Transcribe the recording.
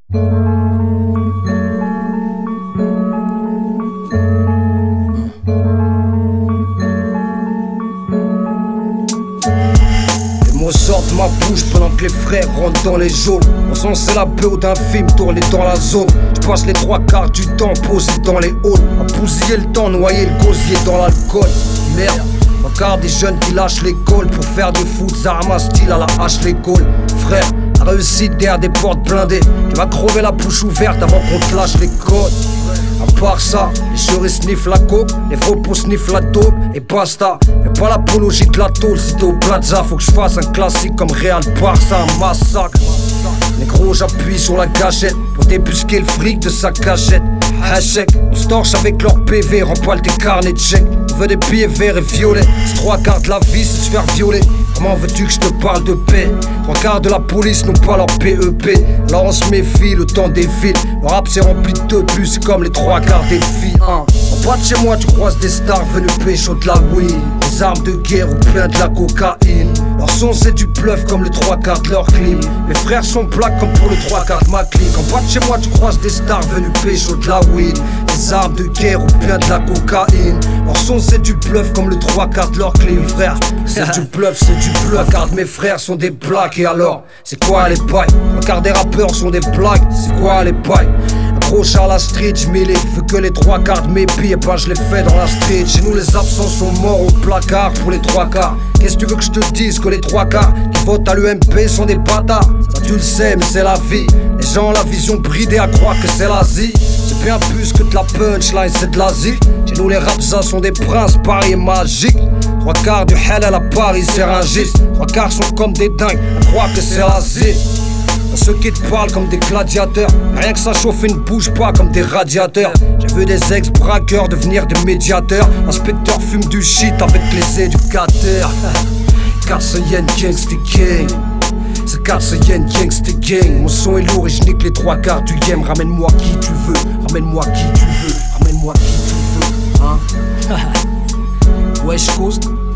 Sorte ma bouche pendant que les frères rentrent dans les geôles. Mon son c'est la BO d'un film tourné dans la zone. Je passe les 3/4 du temps posé dans les halls, à bousiller le temps, noyer le gosier dans l'alcool. Merde, regarde des jeunes qui lâchent l'école pour faire du foot, ça ramasse style à la hache les gaules. Frère, la réussite derrière des portes blindées. Tu vas crever la bouche ouverte avant qu'on te lâche les codes. À part ça, les chéris sniffent la coke, les faux pour sniffent la dope et basta. Fais pas l'apologie de la tôle, si t'es au plaza, faut que je fasse un classique comme Real Barça, un massacre. Négro, j'appuie sur la gâchette pour débusquer le fric de sa cachette. Hachek, on se torche avec leur PV, remballe tes carnets de chèques. On veut des billets verts et violets, c'est 3/4 de la vie, c'est se faire violer. Comment veux-tu que je te parle de paix? 3/4 de la police n'ont pas leur PEP. Alors on se méfie, le temps défile. Le rap s'est rempli de plus comme les 3/4 des filles. En bas de chez moi tu croises des stars venus pécho de la weed, des armes de guerre ou plein de la cocaïne. Leur son c'est du bluff comme le 3/4 de leur clim. Mes frères sont black comme pour le 3/4 de ma clique. En bas de chez moi tu croises des stars venus pécho de la weed, des armes de guerre ou bien de la cocaïne. Leur son c'est du bluff comme le 3/4 de leur clim. Frère, c'est du bluff, c'est du bluff. Regarde mes frères sont des blagues et alors, c'est quoi les bails? Regarde des rappeurs sont des blagues, c'est quoi les bails? Accroche à la street, j'm'élève, veux que les 3/4 de mes billets, bah je les fais dans la street. Chez nous les absents sont morts au placard pour les 3/4. Qu'est-ce que tu veux que je te dise? Que les 3/4 qui votent à l'UMP sont des bâtards. Ça tu le sais mais c'est la vie. Les gens ont la vision bridée à croire que c'est l'Asie. C'est bien plus que de la punchline, c'est de l'Asie. Chez nous les rapsas sont des princes, Paris est magique. 3/4 du halal à Paris c'est ringiste. 3/4 sont comme des dingues à croire que c'est l'Asie. Ceux qui te parlent comme des gladiateurs, rien que ça chauffe et ne bouge pas comme des radiateurs. J'ai vu des ex-braqueurs devenir des médiateurs. L'inspecteur fume du shit avec les éducateurs. Car c'est Yen Gangsta King. C'est car c'est Yen Gangsta Gang. Mon son est lourd et je nique les 3/4 du game. Ramène-moi qui tu veux, ramène-moi qui tu veux, ramène-moi qui tu veux, hein. West Coast.